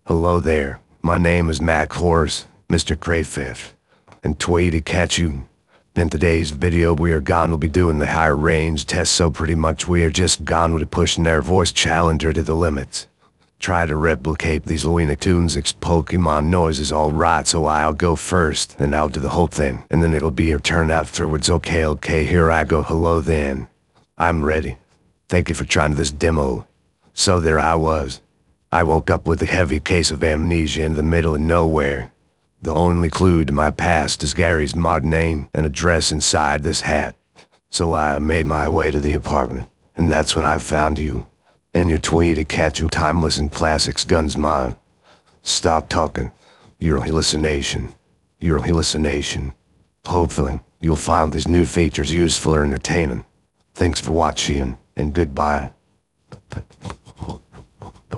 Hello there, my name is Mac Horse, Mr. Crayfish, and Tweety Catchu. In today's video we are going to be doing the higher range test, so pretty much we are just going to be pushing their voice challenger to the limits. Try to replicate these Looney Tunes Pokemon noises, alright, so I'll go first, then I'll do the whole thing, and then it'll be your turn afterwards. Okay, here I go. Hello then. I'm ready. Thank you for trying this demo. So there I was. I woke up with a heavy case of amnesia in the middle of nowhere. The only clue to my past is Gary's mod name and address inside this hat. So I made my way to the apartment, and that's when I found you. And your Tweety Catchu timeless and classics guns mine. Stop talking. You're a hallucination. You're a hallucination. Hopefully, you'll find these new features useful or entertaining. Thanks for watching, and goodbye.